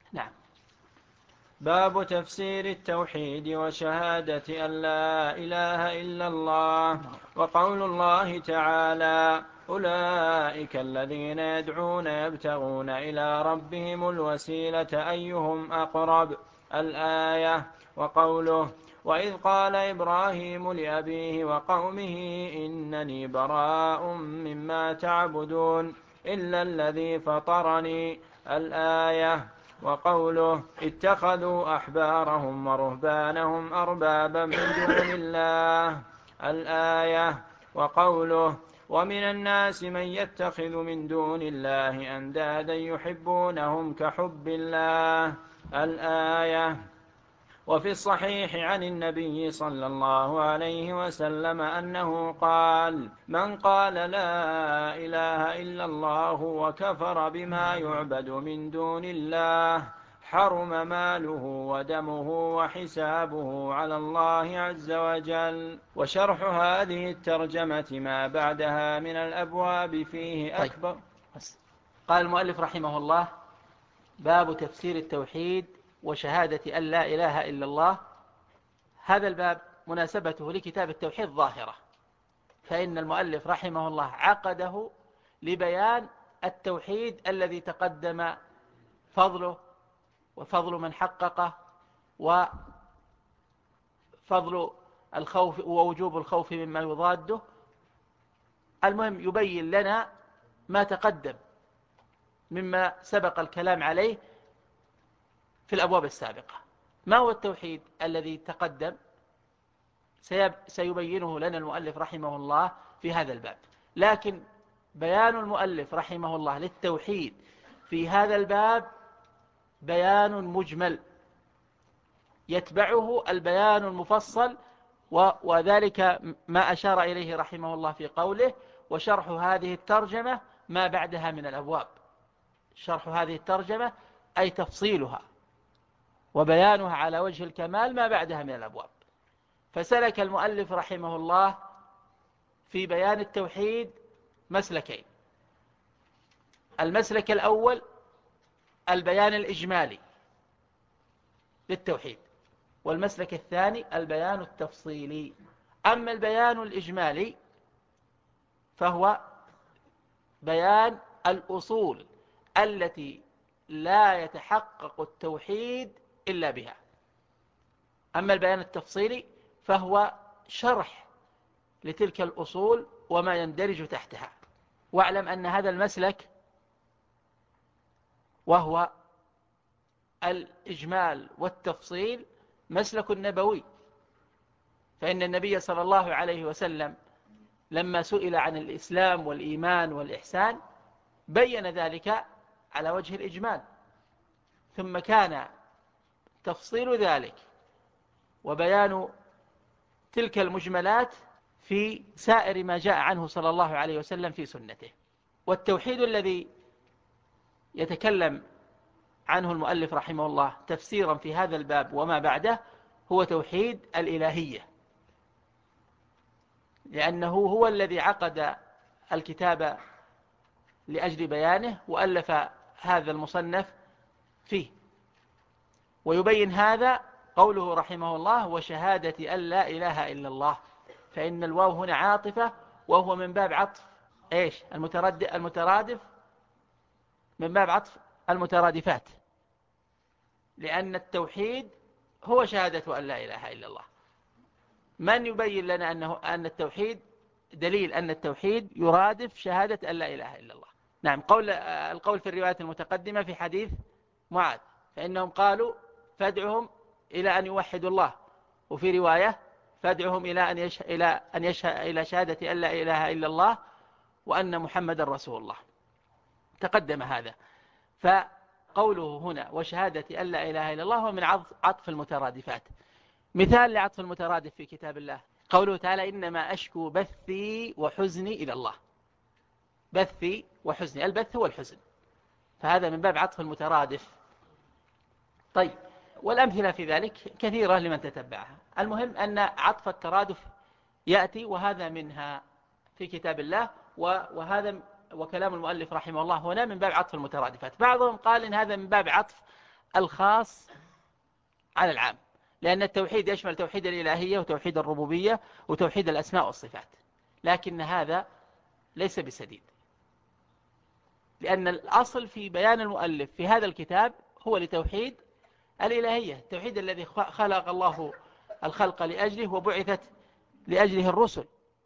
نعم. باب تفسير التوحيد وشهادة أن لا إله إلا الله. وقول الله تعالى: أولئك الذين يدعون يبتغون إلى ربهم الوسيلة أيهم أقرب، الآية. وقوله: وإذ قال إبراهيم لأبيه وقومه إنني براء مما تعبدون إلا الذي فطرني، الآية. وقوله: اتخذوا أحبارهم ورهبانهم أربابا من دون الله، الآية. وقوله: ومن الناس من يتخذ من دون الله أندادا يحبونهم كحب الله، الآية. وفي الصحيح عن النبي صلى الله عليه وسلم أنه قال: من قال لا إله إلا الله وكفر بما يعبد من دون الله حرم ماله ودمه وحسابه على الله عز وجل. وشرح هذه الترجمة ما بعدها من الأبواب فيه أكبر. قال المؤلف رحمه الله: باب تفسير التوحيد وشهادة أن لا إله إلا الله. هذا الباب مناسبته لكتاب التوحيد ظاهرة، فإن المؤلف رحمه الله عقده لبيان التوحيد الذي تقدم فضله وفضل من حققه وفضل الخوف ووجوب الخوف مما يضاده. المهم يبين لنا ما تقدم مما سبق الكلام عليه في الأبواب السابقة. ما هو التوحيد الذي تقدم؟ سيبينه لنا المؤلف رحمه الله في هذا الباب، لكن بيان المؤلف رحمه الله للتوحيد في هذا الباب بيان مجمل يتبعه البيان المفصل، وذلك ما أشار إليه رحمه الله في قوله: وشرح هذه الترجمة ما بعدها من الأبواب. شرح هذه الترجمة أي تفصيلها وبيانها على وجه الكمال ما بعدها من الأبواب. فسلك المؤلف رحمه الله في بيان التوحيد مسلكين: المسلك الأول البيان الإجمالي للتوحيد، والمسلك الثاني البيان التفصيلي. أما البيان الإجمالي فهو بيان الأصول التي لا يتحقق التوحيد إلا بها. أما البيان التفصيلي فهو شرح لتلك الأصول وما يندرج تحتها. واعلم أن هذا المسلك وهو الإجمال والتفصيل مسلك نبوي، فإن النبي صلى الله عليه وسلم لما سئل عن الإسلام والإيمان والإحسان بين ذلك على وجه الإجمال، ثم كان تفصيل ذلك وبيان تلك المجملات في سائر ما جاء عنه صلى الله عليه وسلم في سنته. والتوحيد الذي يتكلم عنه المؤلف رحمه الله تفسيرا في هذا الباب وما بعده هو توحيد الإلهية، لأنه هو الذي عقد الكتاب لأجل بيانه وألف هذا المصنف فيه. ويبين هذا قوله رحمه الله: وشهادة أن لا إله إلا الله، فإن الواو هنا عاطفة، وهو من باب عطف إيش؟ المترادف، من باب عطف المترادفات، لأن التوحيد هو شهادة أن لا إله إلا الله. من يبين لنا أن التوحيد دليل أن التوحيد يرادف شهادة أن لا إله إلا الله؟ نعم، القول في الرواية المتقدمة في حديث معاذ، فإنهم قالوا: فادعهم إلى أن يوحدوا الله، وفي رواية: فادعهم إلى شهادة أن لا إله إلا الله وأن محمد رسول الله. تقدم هذا. فقوله هنا وشهادة أن لا إله إلا الله هو من عطف المترادفات. مثال لعطف المترادف في كتاب الله قوله تعالى: إنما أشكو بثي وحزني إلى الله. بثي وحزني، البث هو الحزن، فهذا من باب عطف المترادف. طيب، والأمثلة في ذلك كثيرة لمن تتبعها. المهم أن عطف الترادف يأتي، وهذا منها في كتاب الله، وهذا وكلام المؤلف رحمه الله هنا من باب عطف المترادفات. بعضهم قال إن هذا من باب عطف الخاص على العام، لأن التوحيد يشمل توحيد الإلهية وتوحيد الربوبية وتوحيد الأسماء والصفات، لكن هذا ليس بسديد، لأن الأصل في بيان المؤلف في هذا الكتاب هو لتوحيد الإلهية، التوحيد الذي خلق الله الخلق لأجله وبعثت لأجله الرسل،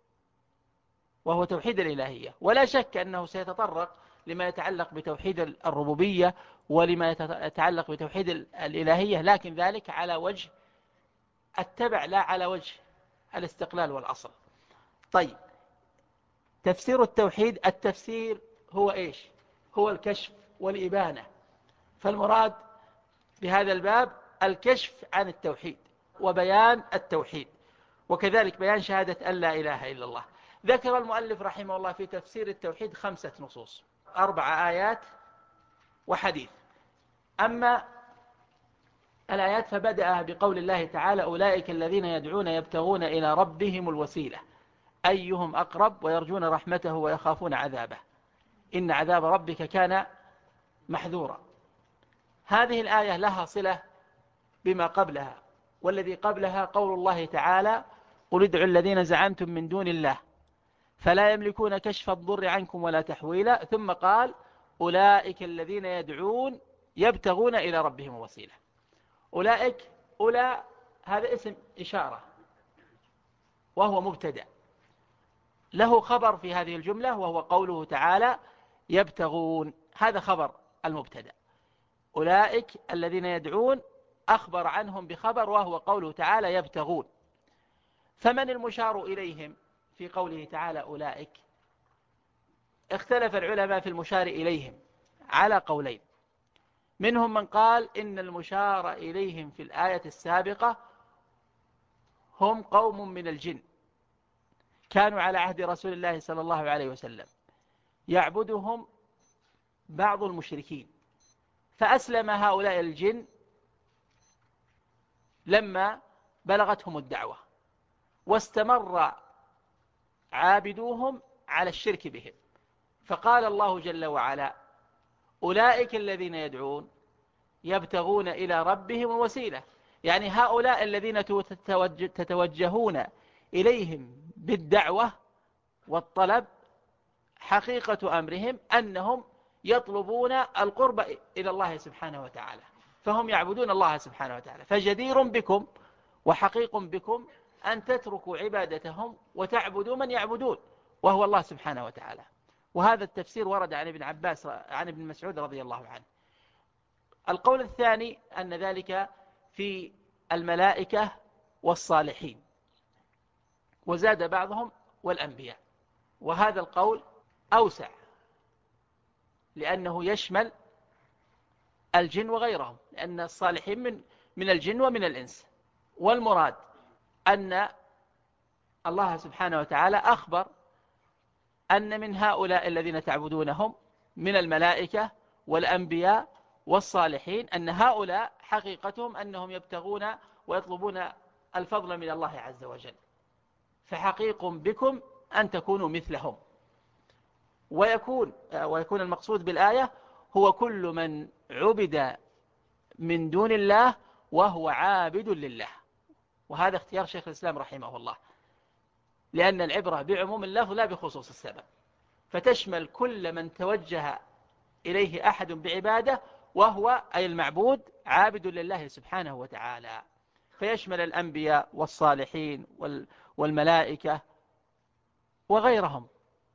وهو توحيد الإلهية. ولا شك أنه سيتطرق لما يتعلق بتوحيد الربوبية ولما يتعلق بتوحيد الإلهية، لكن ذلك على وجه التبع لا على وجه الاستقلال والأصل. طيب، تفسير التوحيد، التفسير هو إيش؟ هو الكشف والإبانة، فالمراد بهذا الباب الكشف عن التوحيد وبيان التوحيد، وكذلك بيان شهادة أن لا إله إلا الله. ذكر المؤلف رحمه الله في تفسير التوحيد 5 نصوص، 4 آيات وحديث. أما الآيات فبدأ بقول الله تعالى: أولئك الذين يدعون يبتغون إلى ربهم الوسيلة أيهم أقرب ويرجون رحمته ويخافون عذابه إن عذاب ربك كان محذورا. هذه الآية لها صلة بما قبلها، والذي قبلها قول الله تعالى: قل ادعوا الذين زعمتم من دون الله فلا يملكون كشف الضر عنكم ولا تحويلا، ثم قال: أولئك الذين يدعون يبتغون إلى ربهم الوسيلة. أولئك، أولى هذا اسم إشارة وهو مبتدأ، له خبر في هذه الجملة وهو قوله تعالى يبتغون، هذا خبر المبتدأ. أولئك الذين يدعون أخبر عنهم بخبر وهو قوله تعالى يبتغون. فمن المشار إليهم في قوله تعالى أولئك؟ اختلف العلماء في المشار إليهم على قولين، منهم من قال إن المشار إليهم في الآية السابقة هم قوم من الجن كانوا على عهد رسول الله صلى الله عليه وسلم يعبدهم بعض المشركين، فأسلم هؤلاء الجن لما بلغتهم الدعوة، واستمر عابدوهم على الشرك بهم، فقال الله جل وعلا: أولئك الذين يدعون يبتغون إلى ربهم الوسيلة، يعني هؤلاء الذين تتوجهون إليهم بالدعوة والطلب حقيقة أمرهم أنهم يطلبون القرب إلى الله سبحانه وتعالى، فهم يعبدون الله سبحانه وتعالى، فجدير بكم وحقيق بكم أن تتركوا عبادتهم وتعبدوا من يعبدون وهو الله سبحانه وتعالى. وهذا التفسير ورد عن ابن عباس عن ابن مسعود رضي الله عنه. القول الثاني أن ذلك في الملائكة والصالحين، وزاد بعضهم والأنبياء، وهذا القول أوسع لأنه يشمل الجن وغيرهم، لأن الصالحين من الجن ومن الإنس. والمراد أن الله سبحانه وتعالى أخبر أن من هؤلاء الذين تعبدونهم من الملائكة والأنبياء والصالحين أن هؤلاء حقيقتهم أنهم يبتغون ويطلبون الفضل من الله عز وجل، فحقيق بكم أن تكونوا مثلهم. ويكون المقصود بالآية هو كل من عبد من دون الله وهو عابد لله، وهذا اختيار شيخ الإسلام رحمه الله، لأن العبرة بعموم اللفظ لا بخصوص السبب، فتشمل كل من توجه إليه أحد بعبادة وهو أي المعبود عابد لله سبحانه وتعالى، فيشمل الأنبياء والصالحين والملائكة وغيرهم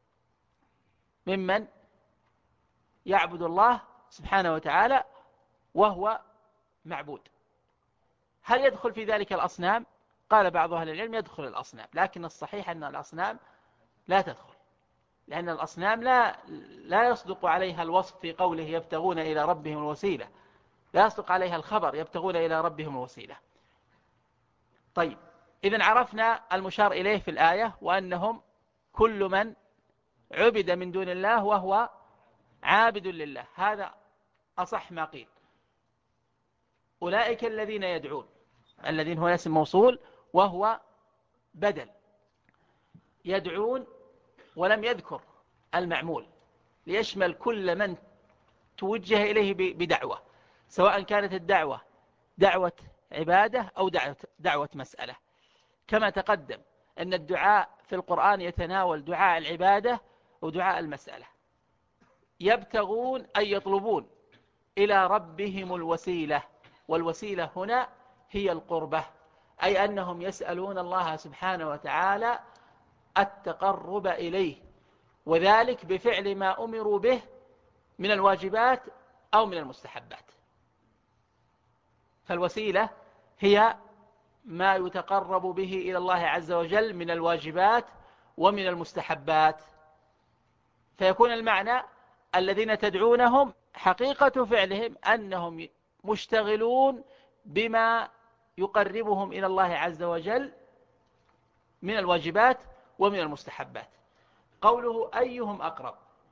ممن يعبد الله سبحانه وتعالى وهو معبود. هل يدخل في ذلك الأصنام؟ قال بعض أهل العلم يدخل الأصنام، لكن الصحيح أن الأصنام لا تدخل، لأن الأصنام لا يصدق عليها الوصف في قوله يبتغون إلى ربهم الوسيلة، لا يصدق عليها الخبر يبتغون إلى ربهم الوسيلة. طيب، إذن عرفنا المشار إليه في الآية، وأنهم كل من عبد من دون الله وهو عابد لله، هذا أصح ما قيل. أولئك الذين يدعون، الذين هو اسم موصول وهو بدل، يدعون ولم يذكر المعمول ليشمل كل من توجه إليه بدعوة، سواء كانت الدعوة دعوة عبادة أو دعوة مسألة. كما تقدم أن الدعاء في القرآن يتناول دعاء العبادة ودعاء المسألة. يبتغون أي يطلبون إلى ربهم الوسيلة، والوسيلة هنا هي القربة، أي أنهم يسألون الله سبحانه وتعالى التقرب إليه، وذلك بفعل ما أمروا به من الواجبات أو من المستحبات. فالوسيلة هي ما يتقرب به إلى الله عز وجل من الواجبات ومن المستحبات. فيكون المعنى الذين تدعونهم حقيقة فعلهم أنهم مشتغلون بما يقربهم إلى الله عز وجل من الواجبات ومن المستحبات. قوله أيهم أقرب،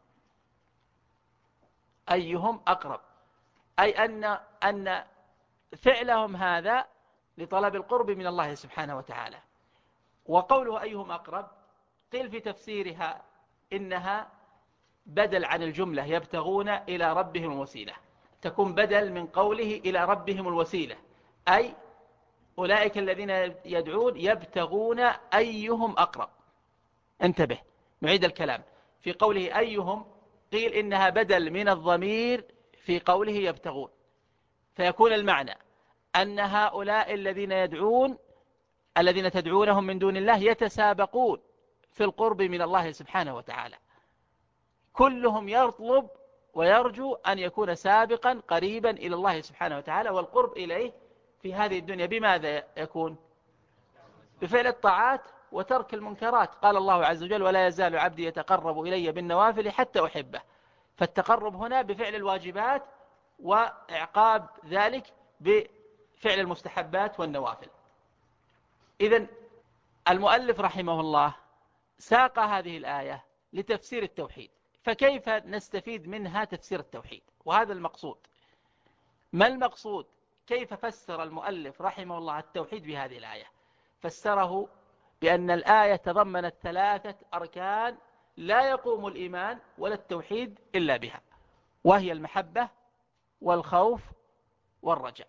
أيهم أقرب أي أن فعلهم هذا لطلب القرب من الله سبحانه وتعالى. وقوله أيهم أقرب قيل في تفسيرها إنها بدل عن الجملة يبتغون إلى ربهم الوسيلة، تكون بدل من قوله إلى ربهم الوسيلة، أي أولئك الذين يدعون يبتغون أيهم أقرب. انتبه، نعيد الكلام. في قوله أيهم قيل إنها بدل من الضمير في قوله يبتغون، فيكون المعنى أن هؤلاء الذين تدعونهم من دون الله يتسابقون في القرب من الله سبحانه وتعالى، كلهم يطلب ويرجو أن يكون سابقا قريبا إلى الله سبحانه وتعالى. والقرب إليه في هذه الدنيا بماذا يكون؟ بفعل الطاعات وترك المنكرات. قال الله عز وجل ولا يزال عبدي يتقرب إلي بالنوافل حتى أحبه. فالتقرب هنا بفعل الواجبات وإعقاب ذلك بفعل المستحبات والنوافل. إذن المؤلف رحمه الله ساق هذه الآية لتفسير التوحيد، فكيف نستفيد منها تفسير التوحيد؟ وهذا المقصود. ما المقصود؟ كيف فسر المؤلف رحمه الله التوحيد بهذه الآية؟ فسره بأن الآية تضمنت 3 أركان لا يقوم الإيمان ولا التوحيد إلا بها، وهي المحبة والخوف والرجاء.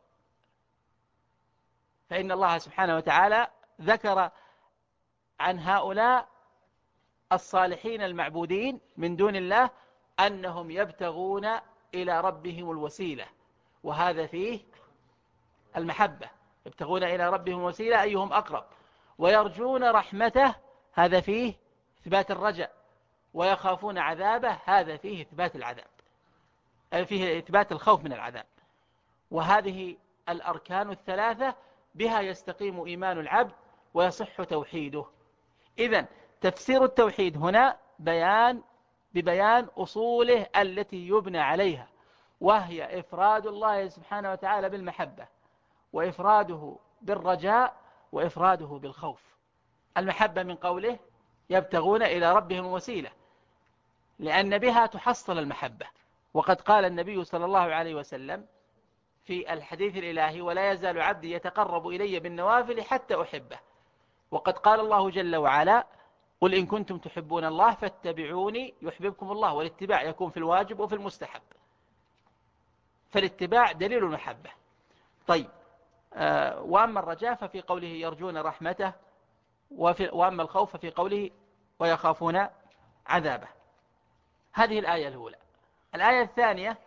فإن الله سبحانه وتعالى ذكر عن هؤلاء الصالحين المعبودين من دون الله أنهم يبتغون إلى ربهم الوسيلة، وهذا فيه المحبة. يبتغون إلى ربهم الوسيلة أيهم أقرب، ويرجون رحمته، هذا فيه إثبات الرجاء، ويخافون عذابه، هذا فيه إثبات العذاب، فيه إثبات الخوف من العذاب. وهذه الأركان 3 بها يستقيم إيمان العبد ويصح توحيده. إذن تفسير التوحيد هنا ببيان أصوله التي يبنى عليها، وهي إفراد الله سبحانه وتعالى بالمحبة، وإفراده بالرجاء، وإفراده بالخوف. المحبة من قوله يبتغون إلى ربهم الوسيلة، لأن بها تحصل المحبة. وقد قال النبي صلى الله عليه وسلم في الحديث الإلهي ولا يزال عبدي يتقرب إلي بالنوافل حتى أحبه. وقد قال الله جل وعلا قل إن كنتم تحبون الله فاتبعوني يحببكم الله. والاتباع يكون في الواجب وفي المستحب، فالاتباع دليل المحبة. طيب، وأما الرجاء ففي قوله يرجون رحمته، وأما الخوف في قوله ويخافون عذابه. هذه الآية الأولى. الآية الثانية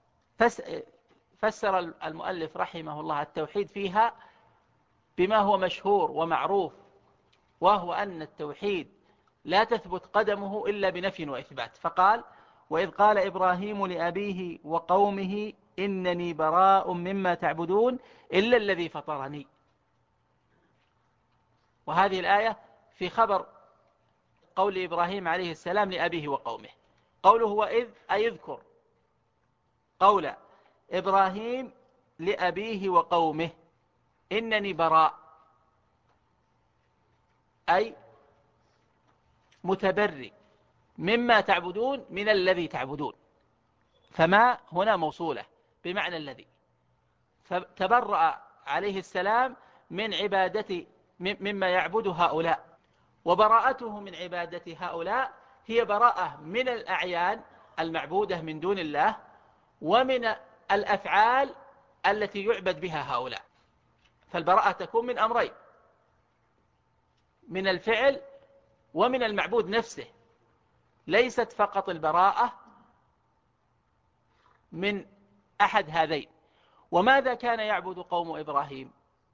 فسر المؤلف رحمه الله التوحيد فيها بما هو مشهور ومعروف، وهو أن التوحيد لا تثبت قدمه إلا بنفي وإثبات. فقال وإذ قال إبراهيم لأبيه وقومه إنني براء مما تعبدون إلا الذي فطرني. وهذه الآية في خبر قول إبراهيم عليه السلام لأبيه وقومه. قوله وإذ أي اذكر قول إبراهيم لأبيه وقومه إنني براء، أي متبرئ مما تعبدون من الذي تعبدون. فما هنا موصولة بمعنى الذي، فتبرأ عليه السلام من عبادة مما يعبد هؤلاء، وبراءته من عبادة هؤلاء هي براءة من الأعيان المعبودة من دون الله، ومن الأفعال التي يعبد بها هؤلاء. فالبراءة تكون من أمرين: من الفعل ومن المعبود نفسه، ليست فقط البراءة من أحد هذين. وماذا كان يعبد قوم إبراهيم؟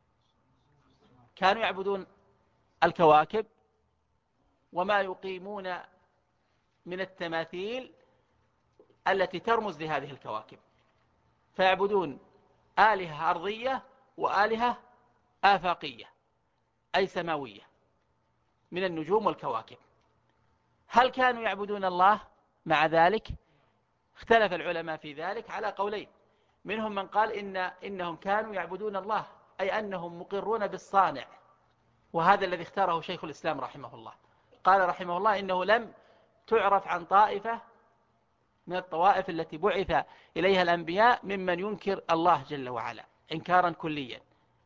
كانوا يعبدون الكواكب وما يقيمون من التماثيل التي ترمز لهذه الكواكب، فيعبدون آلهة أرضية وآلهة آفاقية أي سماوية من النجوم والكواكب. هل كانوا يعبدون الله مع ذلك؟ اختلف العلماء في ذلك على قولين. منهم من قال إنهم كانوا يعبدون الله، أي أنهم مقرون بالصانع، وهذا الذي اختاره شيخ الإسلام رحمه الله. قال رحمه الله إنه لم تعرف عن طائفة من الطوائف التي بعث إليها الأنبياء ممن ينكر الله جل وعلا إنكارا كليا،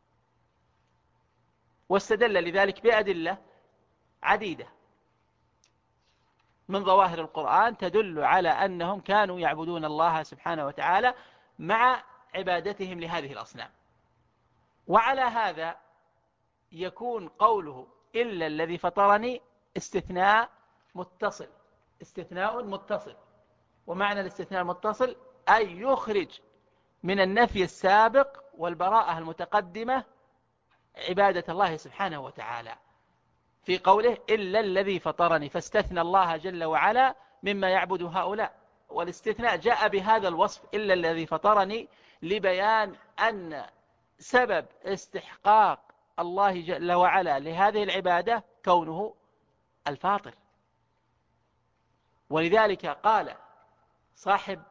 واستدل لذلك بأدلة عديدة من ظواهر القرآن تدل على أنهم كانوا يعبدون الله سبحانه وتعالى مع عبادتهم لهذه الأصنام. وعلى هذا يكون قوله إلا الذي فطرني استثناء متصل، استثناء متصل. ومعنى الاستثناء المتصل أي يخرج من النفي السابق والبراءة المتقدمة عبادة الله سبحانه وتعالى، في قوله إلا الذي فطرني، فاستثنى الله جل وعلا مما يعبد هؤلاء. والاستثناء جاء بهذا الوصف إلا الذي فطرني لبيان أن سبب استحقاق الله جل وعلا لهذه العبادة كونه الفاطر. ولذلك قال صاحب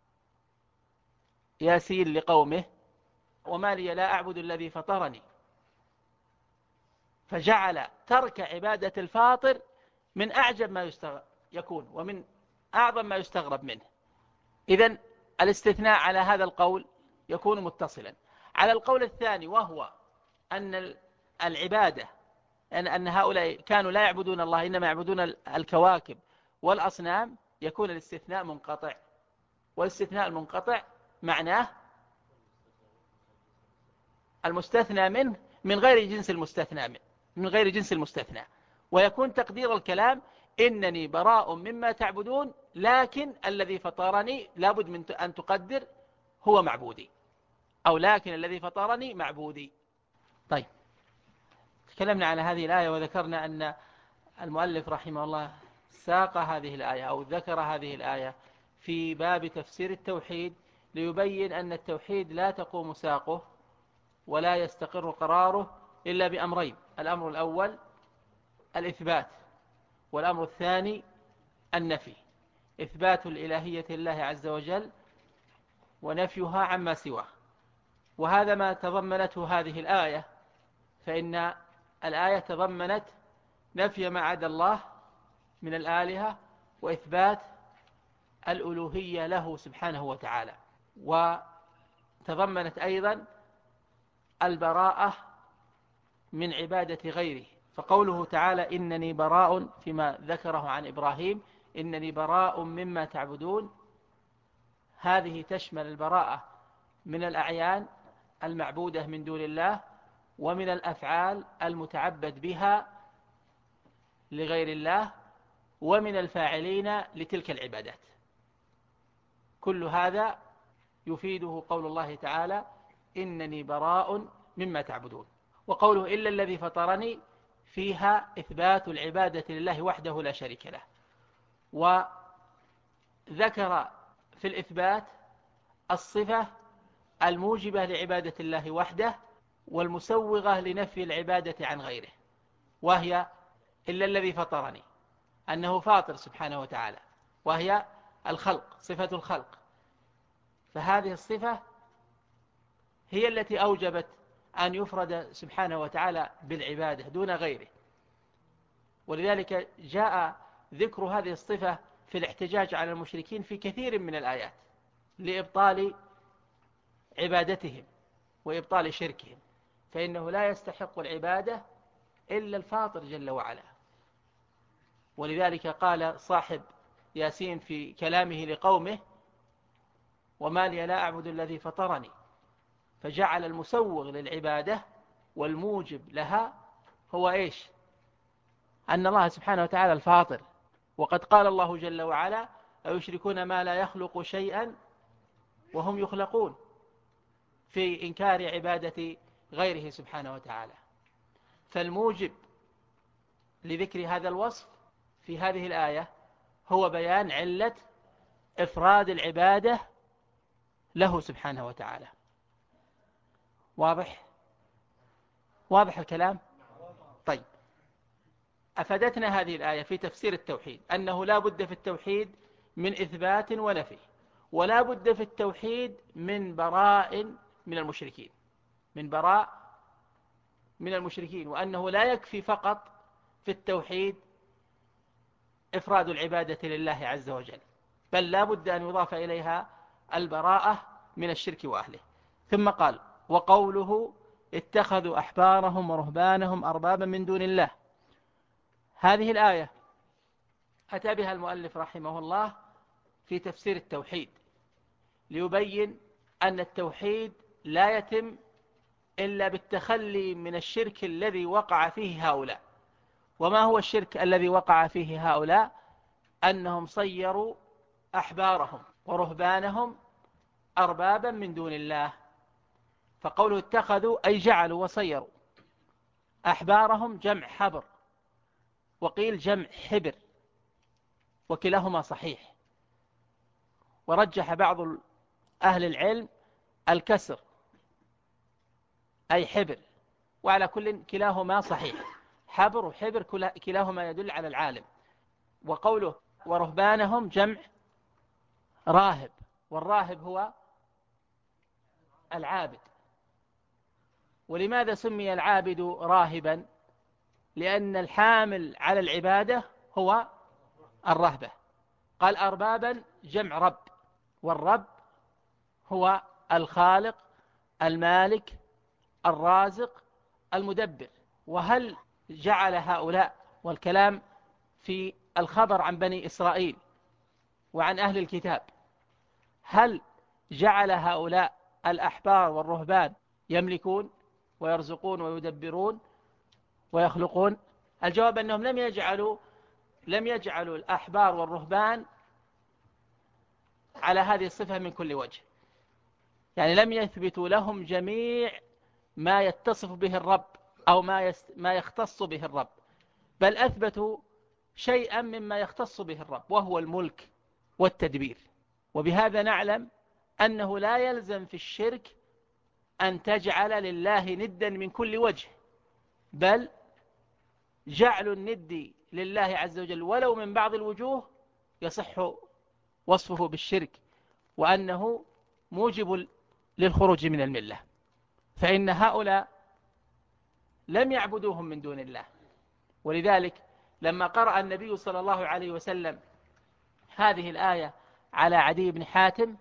ياسين لقومه: وما لي لا أعبد الذي فطرني، فجعل ترك عبادة الفاطر من أعجب ما يكون ومن أعظم ما يستغرب منه. إذن الاستثناء على هذا القول يكون متصلا. على القول الثاني وهو أن العبادة أن هؤلاء كانوا لا يعبدون الله إنما يعبدون الكواكب والأصنام، يكون الاستثناء منقطع. والاستثناء المنقطع معناه المستثنى منه من غير جنس المستثنى منه، من غير جنس المستثنى. ويكون تقدير الكلام إنني براء مما تعبدون، لكن الذي فطرني لابد من أن تقدر هو معبودي، أو لكن الذي فطرني معبودي. طيب، تكلمنا على هذه الآية وذكرنا أن المؤلف رحمه الله ساق هذه الآية أو ذكر هذه الآية في باب تفسير التوحيد ليبين أن التوحيد لا تقوم ساقه ولا يستقر قراره إلا بأمرين: الأمر الأول الإثبات، والأمر الثاني النفي. إثبات الإلهية لله عز وجل ونفيها عما سواه. وهذا ما تضمنته هذه الآية، فإن الآية تضمنت نفي ما عدا الله من الآلهة وإثبات الألوهية له سبحانه وتعالى، وتضمنت أيضا البراءة من عبادة غيره. فقوله تعالى إنني براء فيما ذكره عن إبراهيم، إنني براء مما تعبدون، هذه تشمل البراءة من الأعيان المعبودة من دون الله، ومن الأفعال المتعبد بها لغير الله، ومن الفاعلين لتلك العبادات. كل هذا يفيده قول الله تعالى إنني براء مما تعبدون. وقوله إلا الذي فطرني فيها إثبات العبادة لله وحده لا شريك له. وذكر في الإثبات الصفة الموجبة لعبادة الله وحده والمسوغة لنفي العبادة عن غيره، وهي إلا الذي فطرني، أنه فاطر سبحانه وتعالى، وهي الخلق، صفة الخلق. فهذه الصفة هي التي أوجبت أن يفرد سبحانه وتعالى بالعبادة دون غيره. ولذلك جاء ذكر هذه الصفة في الاحتجاج على المشركين في كثير من الآيات لإبطال عبادتهم وإبطال شركهم، فإنه لا يستحق العبادة إلا الفاطر جل وعلا. ولذلك قال صاحب ياسين في كلامه لقومه: وما لي لا أعبد الذي فطرني، فجعل المسوغ للعبادة والموجب لها هو إيش؟ أن الله سبحانه وتعالى الفاطر. وقد قال الله جل وعلا: أيشركون ما لا يخلق شيئا وهم يخلقون، في إنكار عبادة غيره سبحانه وتعالى. فالموجب لذكر هذا الوصف في هذه الآية هو بيان علة إفراد العبادة له سبحانه وتعالى. واضح الكلام؟ طيب، أفادتنا هذه الآية في تفسير التوحيد أنه لا بد في التوحيد من إثبات ونفي، ولا بد في التوحيد من براء من المشركين، وأنه لا يكفي فقط في التوحيد إفراد العبادة لله عز وجل، بل لا بد أن يضاف إليها البراءة من الشرك وأهله. ثم قال: وقوله اتخذوا أحبارهم ورهبانهم أربابا من دون الله. هذه الآية أتى بها المؤلف رحمه الله في تفسير التوحيد، ليبين أن التوحيد لا يتم إلا بالتخلي من الشرك الذي وقع فيه هؤلاء. وما هو الشرك الذي وقع فيه هؤلاء؟ أنهم صيروا أحبارهم ورهبانهم أربابا من دون الله. فقوله اتخذوا أي جعلوا وصيروا. أحبارهم جمع حبر، وقيل جمع حبر، وكلاهما صحيح. ورجح بعض أهل العلم الكسر أي حبر، وعلى كل كلاهما صحيح، حبر وحبر كلاهما يدل على العالم. وقوله ورهبانهم جمع راهب، والراهب هو العابد. ولماذا سمي العابد راهبا؟ لأن الحامل على العبادة هو الرهبة. قال أربابا جمع رب، والرب هو الخالق المالك الرازق المدبر. وهل جعل هؤلاء، والكلام في الخبر عن بني إسرائيل وعن أهل الكتاب، هل جعل هؤلاء الأحبار والرهبان يملكون ويرزقون ويدبرون ويخلقون؟ الجواب أنهم لم يجعلوا الأحبار والرهبان على هذه الصفة من كل وجه، يعني لم يثبتوا لهم جميع ما يتصف به الرب أو ما يختص به الرب، بل أثبتوا شيئا مما يختص به الرب، وهو الملك والتدبير. وبهذا نعلم أنه لا يلزم في الشرك أن تجعل لله ندا من كل وجه، بل جعل الند لله عز وجل ولو من بعض الوجوه يصح وصفه بالشرك، وأنه موجب للخروج من الملة. فإن هؤلاء لم يعبدوهم من دون الله. ولذلك لما قرأ النبي صلى الله عليه وسلم هذه الآية على عدي بن حاتم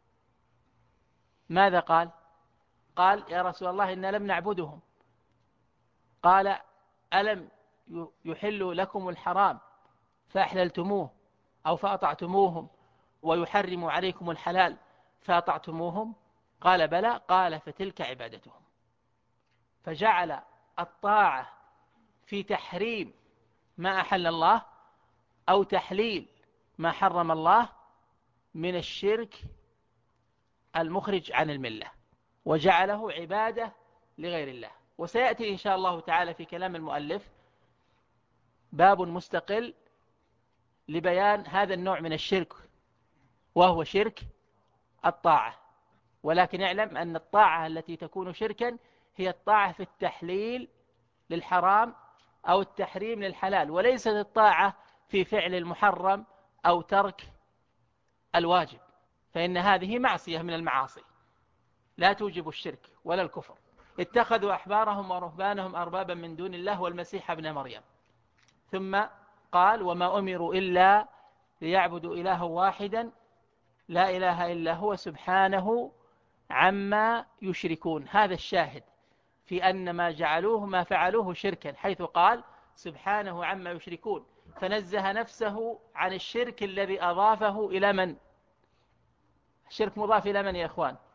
ماذا قال؟ قال: يا رسول الله إنا لم نعبدهم. قال: ألم يحلوا لكم الحرام فأحللتموه أو فأطعتموهم، ويحرم عليكم الحلال فأطعتموهم؟ قال: بلى. قال: فتلك عبادتهم. فجعل الطاعة في تحريم ما أحل الله أو تحليل ما حرم الله من الشرك المخرج عن الملة، وجعله عبادة لغير الله. وسيأتي إن شاء الله تعالى في كلام المؤلف باب مستقل لبيان هذا النوع من الشرك، وهو شرك الطاعة. ولكن اعلم أن الطاعة التي تكون شركا هي الطاعة في التحليل للحرام أو التحريم للحلال، وليست الطاعة في فعل المحرم أو ترك الواجب، فإن هذه معصية من المعاصي لا توجب الشرك ولا الكفر. اتخذوا أحبارهم ورهبانهم أربابا من دون الله والمسيح ابن مريم. ثم قال: وما أمروا إلا ليعبدوا إلها واحدا لا إله إلا هو سبحانه عما يشركون. هذا الشاهد في أن ما جعلوه ما فعلوه شركا، حيث قال سبحانه عما يشركون، فنزه نفسه عن الشرك الذي أضافه إلى من؟ الشرك مضاف إلى من يا إخوان؟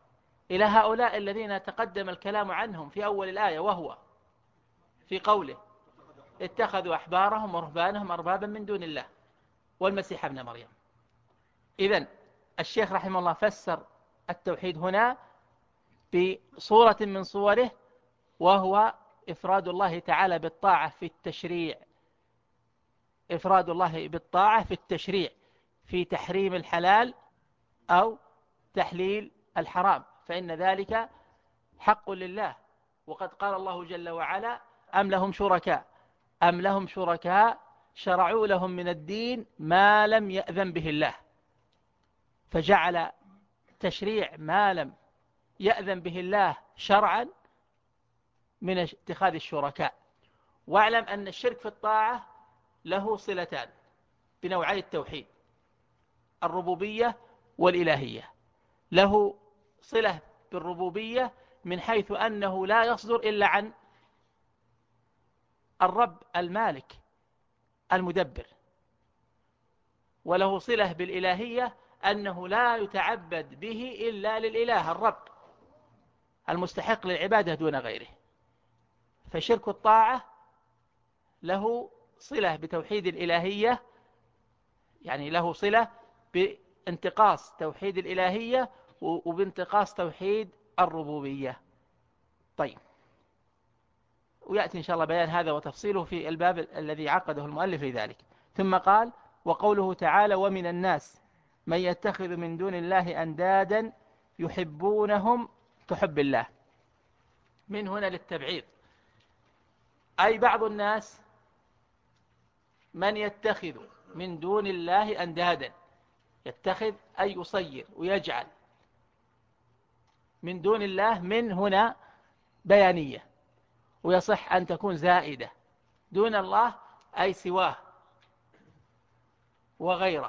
إلى هؤلاء الذين تقدم الكلام عنهم في أول الآية، وهو في قوله اتخذوا أحبارهم ورهبانهم أربابا من دون الله والمسيح ابن مريم. إذن الشيخ رحمه الله فسر التوحيد هنا بصورة من صوره، وهو إفراد الله تعالى بالطاعة في التشريع، إفراد الله بالطاعة في التشريع في تحريم الحلال أو تحليل الحرام، فإن ذلك حق لله. وقد قال الله جل وعلا أم لهم شركاء شرعوا لهم من الدين ما لم يأذن به الله، فجعل تشريع ما لم يأذن به الله شرعا من اتخاذ الشركاء. واعلم أن الشرك في الطاعة له صلتان بنوعي التوحيد، الربوبية والإلهية. له صلة بالربوبية من حيث أنه لا يصدر إلا عن الرب المالك المدبر، وله صلة بالإلهية أنه لا يتعبد به إلا للإله الرب المستحق للعبادة دون غيره. فشرك الطاعة له صلة بتوحيد الإلهية، يعني له صلة بانتقاص توحيد الإلهية وبانتقاص توحيد الربوبية. طيب، ويأتي إن شاء الله بيان هذا وتفصيله في الباب الذي عقده المؤلف لذلك. ثم قال: وقوله تعالى: ومن الناس من يتخذ من دون الله أندادا يحبونهم كحب الله. من هنا للتبعيض، أي بعض الناس من يتخذ من دون الله أندادا، يتخذ أي يصير ويجعل من دون الله، من هنا بيانية، ويصح أن تكون زائدة، دون الله أي سواه وغيره،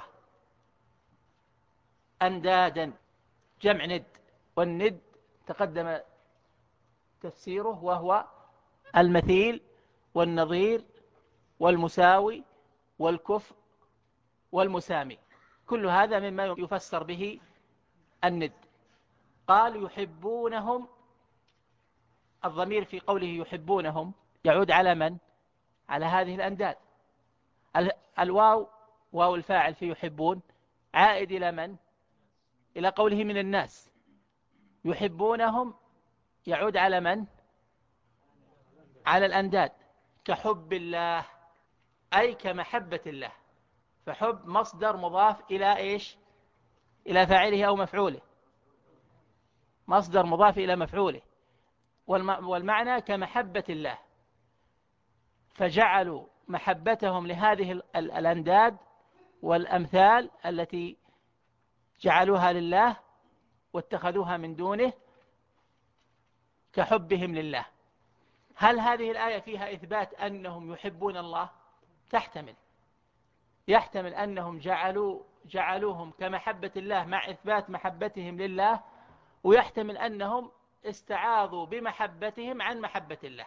أندادا جمع ند، والند تقدم تفسيره وهو المثيل والنظير والمساوي والكفء والمسامي، كل هذا مما يفسر به الند. قال: يحبونهم، الضمير في قوله يحبونهم يعود على من؟ على هذه الأنداد. الواو واو الفاعل في يحبون عائد إلى من؟ إلى قوله من الناس. يحبونهم يعود على من؟ على الأنداد. كحب الله أي كمحبة الله، فحب مصدر مضاف إلى إيش؟ إلى فاعله أو مفعوله، مصدر مضاف إلى مفعوله، والمعنى كمحبة الله. فجعلوا محبتهم لهذه الأنداد والأمثال التي جعلوها لله واتخذوها من دونه كحبهم لله. هل هذه الآية فيها إثبات أنهم يحبون الله؟ تحتمل، يحتمل أنهم جعلوهم كمحبة الله مع إثبات محبتهم لله، ويحتمل أنهم استعاضوا بمحبتهم عن محبة الله.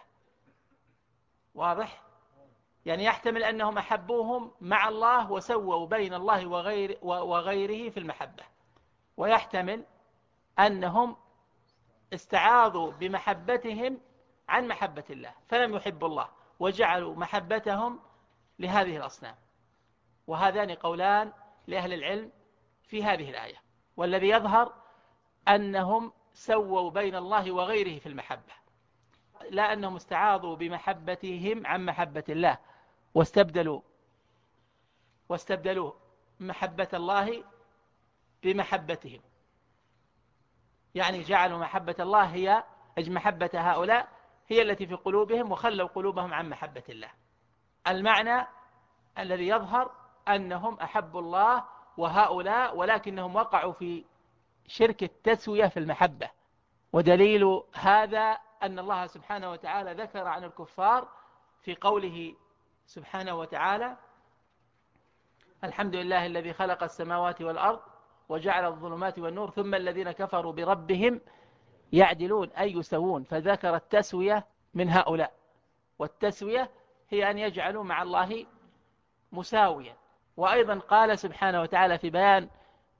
واضح؟ يعني يحتمل أنهم أحبوهم مع الله وسووا بين الله وغيره في المحبة، ويحتمل أنهم استعاضوا بمحبتهم عن محبة الله فلم يحبوا الله وجعلوا محبتهم لهذه الأصنام. وهذان قولان لأهل العلم في هذه الآية، والذي يظهر أنهم سووا بين الله وغيره في المحبة، لا أنهم استعاضوا بمحبتهم عن محبة الله واستبدلوا محبة الله بمحبتهم، يعني جعلوا محبة الله هي محبة هؤلاء هي التي في قلوبهم، وخلوا قلوبهم عن محبة الله. المعنى الذي يظهر أنهم أحبوا الله وهؤلاء، ولكنهم وقعوا في شرك التسوية في المحبة. ودليل هذا أن الله سبحانه وتعالى ذكر عن الكفار في قوله سبحانه وتعالى: الحمد لله الذي خلق السماوات والأرض وجعل الظلمات والنور ثم الذين كفروا بربهم يعدلون أي يسوون، فذكر التسوية من هؤلاء، والتسوية هي أن يجعلوا مع الله مساويا. وأيضا قال سبحانه وتعالى في بيان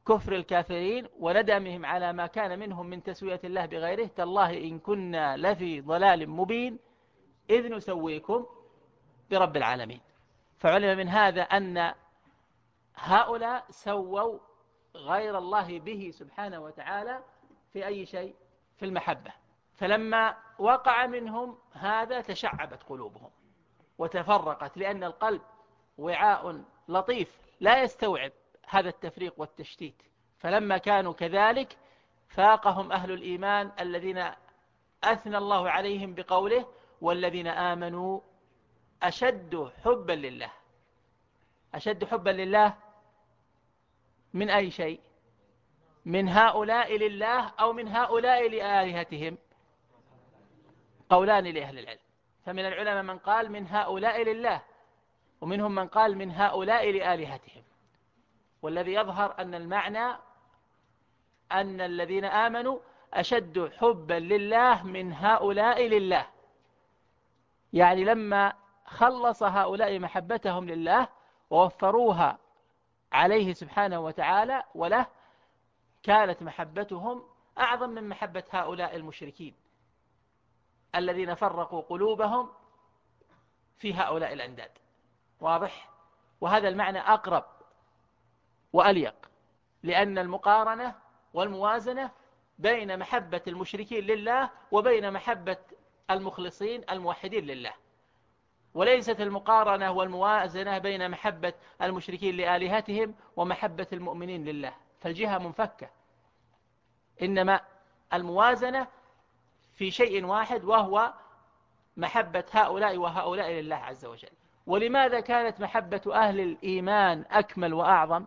كفر الكافرين وندمهم على ما كان منهم من تسوية الله بغيره: تالله إن كنا لفي ضلال مبين إذ نسويكم برب العالمين. فعلم من هذا أن هؤلاء سووا غير الله به سبحانه وتعالى في أي شيء؟ في المحبة. فلما وقع منهم هذا تشعبت قلوبهم وتفرقت، لأن القلب وعاء لطيف لا يستوعب هذا التفريق والتشتيت. فلما كانوا كذلك فاقهم أهل الإيمان الذين أثنى الله عليهم بقوله: والذين آمنوا أشد حبا لله. أشد حبا لله من أي شيء؟ من هؤلاء لله أو من هؤلاء لآلهتهم؟ قولان لأهل العلم. فمن العلماء من قال من هؤلاء لله، ومنهم من قال من هؤلاء لآلهتهم. والذي يظهر أن المعنى أن الذين آمنوا أشد حبا لله من هؤلاء لله، يعني لما خلص هؤلاء محبتهم لله ووفروها عليه سبحانه وتعالى وله، كانت محبتهم أعظم من محبة هؤلاء المشركين الذين فرقوا قلوبهم في هؤلاء الأنداد. واضح؟ وهذا المعنى أقرب وأليق، لأن المقارنة والموازنة بين محبة المشركين لله وبين محبة المخلصين الموحدين لله، وليست المقارنة والموازنة بين محبة المشركين لآلهتهم ومحبة المؤمنين لله، فالجهة منفكة. إنما الموازنة في شيء واحد، وهو محبة هؤلاء وهؤلاء لله عز وجل. ولماذا كانت محبة أهل الإيمان أكمل وأعظم؟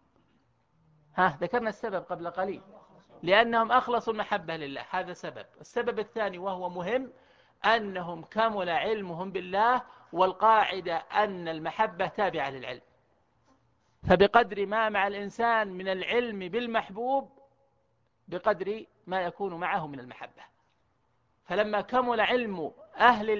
ذكرنا السبب قبل قليل: لأنهم أخلصوا المحبة لله، هذا سبب. السبب الثاني وهو مهم: أنهم كمل علمهم بالله، والقاعدة أن المحبة تابعة للعلم، فبقدر ما مع الإنسان من العلم بالمحبوب بقدر ما يكون معه من المحبة. فلما كمل علم أهل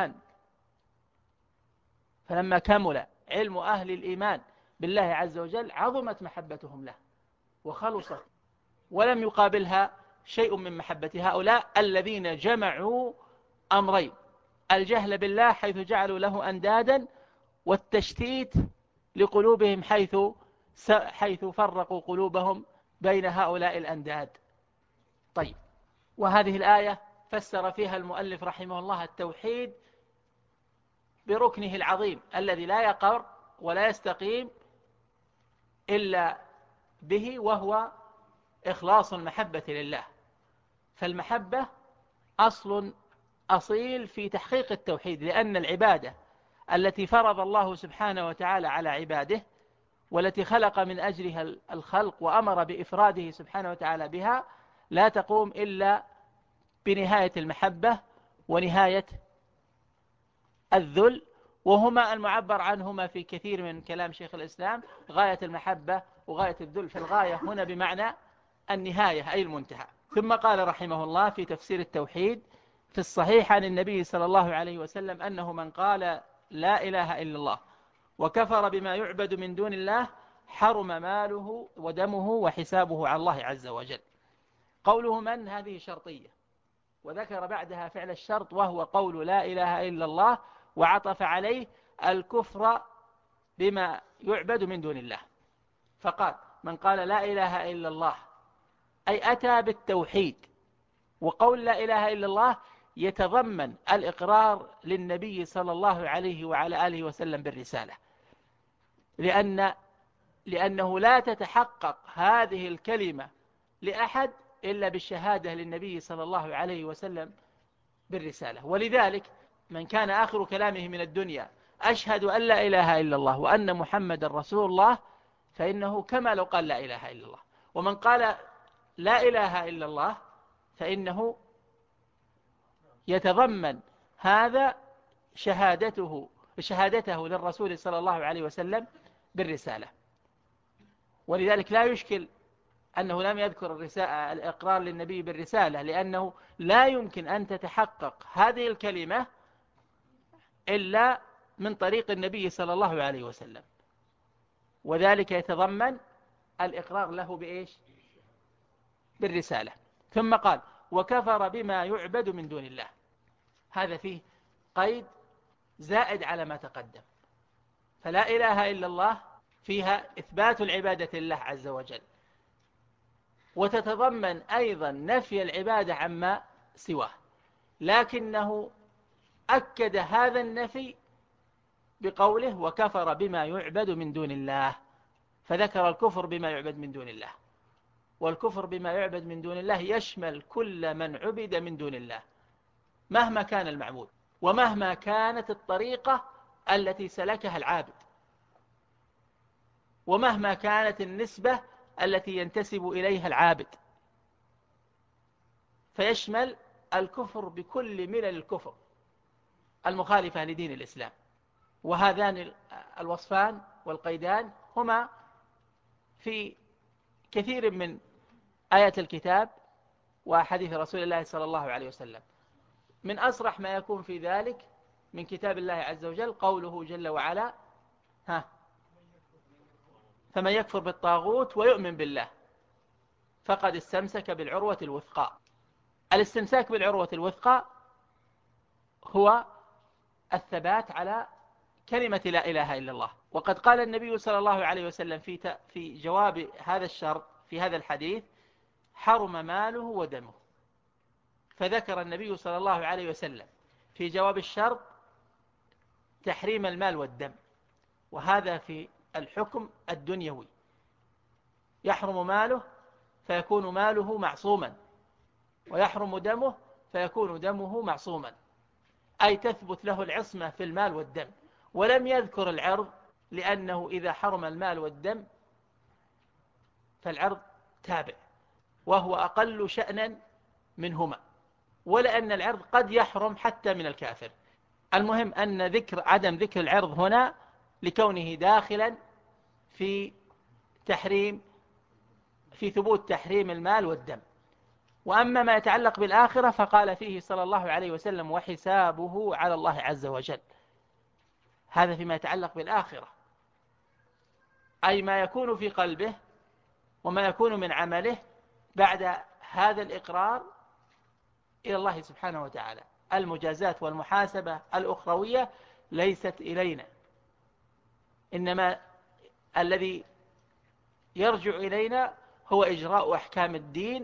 الإيمان بالله عز وجل عظمت محبتهم له وخلصت، ولم يقابلها شيء من محبة هؤلاء الذين جمعوا أمرين: الجهل بالله حيث جعلوا له أندادا، والتشتيت لقلوبهم حيث فرقوا قلوبهم بين هؤلاء الأنداد. طيب، وهذه الآية فسر فيها المؤلف رحمه الله التوحيد بركنه العظيم الذي لا يقر ولا يستقيم إلا به، وهو إخلاص المحبة لله. فالمحبة أصل أصيل في تحقيق التوحيد، لأن العبادة التي فرض الله سبحانه وتعالى على عباده والتي خلق من أجلها الخلق وأمر بإفراده سبحانه وتعالى بها لا تقوم إلا بنهاية المحبة ونهاية الذل، وهما المعبر عنهما في كثير من كلام شيخ الإسلام: غاية المحبة وغاية الذل. فالغاية هنا بمعنى النهاية أي المنتهى. ثم قال رحمه الله في تفسير التوحيد: في الصحيح عن النبي صلى الله عليه وسلم أنه من قال لا إله إلا الله وكفر بما يعبد من دون الله حرم ماله ودمه وحسابه على الله عز وجل. قوله من هذه شرطية، وذكر بعدها فعل الشرط وهو قول لا إله إلا الله، وعطف عليه الكفر بما يعبد من دون الله، فقال: من قال لا إله إلا الله أي أتى بالتوحيد. وقول لا إله إلا الله يتضمن الإقرار للنبي صلى الله عليه وعلى آله وسلم بالرسالة، لأنه لا تتحقق هذه الكلمة لأحد إلا بالشهادة للنبي صلى الله عليه وسلم بالرسالة. ولذلك من كان آخر كلامه من الدنيا أشهد أن لا إله إلا الله وأن محمد رسول الله، فإنه كما لو قال لا إله إلا الله. ومن قال لا إله إلا الله فإنه يتضمن هذا شهادته للرسول صلى الله عليه وسلم بالرسالة. ولذلك لا يشكل أنه لم يذكر الإقرار للنبي بالرسالة، لأنه لا يمكن أن تتحقق هذه الكلمة إلا من طريق النبي صلى الله عليه وسلم، وذلك يتضمن الإقرار له بإيش؟ بالرسالة. ثم قال وكفر بما يعبد من دون الله. هذا فيه قيد زائد على ما تقدم. فلا إله إلا الله فيها إثبات العبادة لله عز وجل، وتتضمن أيضا نفي العبادة عما سواه، لكنه أكد هذا النفي بقوله وكفر بما يعبد من دون الله، فذكر الكفر بما يعبد من دون الله. والكفر بما يعبد من دون الله يشمل كل من عبد من دون الله مهما كان المعبود، ومهما كانت الطريقة التي سلكها العابد، ومهما كانت النسبة التي ينتسب إليها العابد، فيشمل الكفر بكل ملل الكفر المخالفة لدين الإسلام. وهذان الوصفان والقيدان هما في كثير من آيات الكتاب وحديث رسول الله صلى الله عليه وسلم. من أصرح ما يكون في ذلك من كتاب الله عز وجل قوله جل وعلا فمن يكفر بالطاغوت ويؤمن بالله فقد استمسك بالعروة الوثقى. الاستمساك بالعروة الوثقى هو الثبات على كلمة لا إله إلا الله. وقد قال النبي صلى الله عليه وسلم في جواب هذا الشرط في هذا الحديث حرم ماله ودمه. فذكر النبي صلى الله عليه وسلم في جواب الشرط تحريم المال والدم، وهذا في الحكم الدنيوي. يحرم ماله فيكون ماله معصوما، ويحرم دمه فيكون دمه معصوما، أي تثبت له العصمة في المال والدم. ولم يذكر العرض لأنه إذا حرم المال والدم فالعرض تابع وهو أقل شأنا منهما، ولأن العرض قد يحرم حتى من الكافر. المهم أن عدم ذكر العرض هنا لكونه داخلا في ثبوت تحريم المال والدم. وأما ما يتعلق بالآخرة فقال فيه صلى الله عليه وسلم وحسابه على الله عز وجل. هذا فيما يتعلق بالآخرة، أي ما يكون في قلبه وما يكون من عمله بعد هذا الإقرار إلى الله سبحانه وتعالى. المجازات والمحاسبة الأخروية ليست إلينا، إنما الذي يرجع إلينا هو إجراء أحكام الدين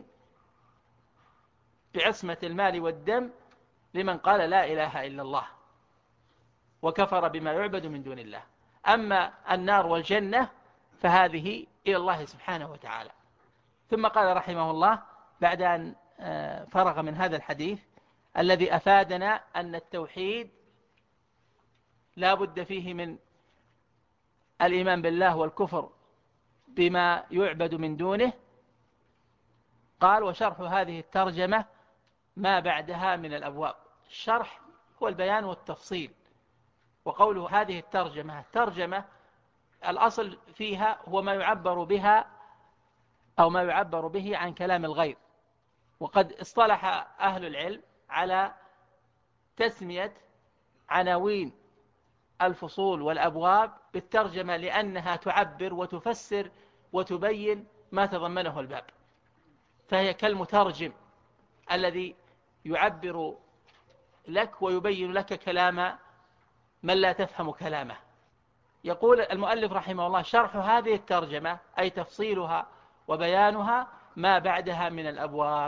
بعصمة المال والدم لمن قال لا إله إلا الله وكفر بما يعبد من دون الله. أما النار والجنة فهذه إلى الله سبحانه وتعالى. ثم قال رحمه الله بعد أن فرغ من هذا الحديث الذي أفادنا أن التوحيد لا بد فيه من الإيمان بالله والكفر بما يعبد من دونه، قال وشرح هذه الترجمة ما بعدها من الأبواب. الشرح هو البيان والتفصيل. وقوله هذه الترجمة الأصل فيها هو ما يعبر بها أو ما يعبر به عن كلام الغير. وقد اصطلح أهل العلم على تسمية عناوين الفصول والأبواب بالترجمة لأنها تعبر وتفسر وتبين ما تضمنه الباب، فهي كالمترجم الذي يعبر لك ويبين لك كلام من لا تفهم كلامه. يقول المؤلف رحمه الله شرح هذه الترجمة أي تفصيلها وبيانها ما بعدها من الأبواب،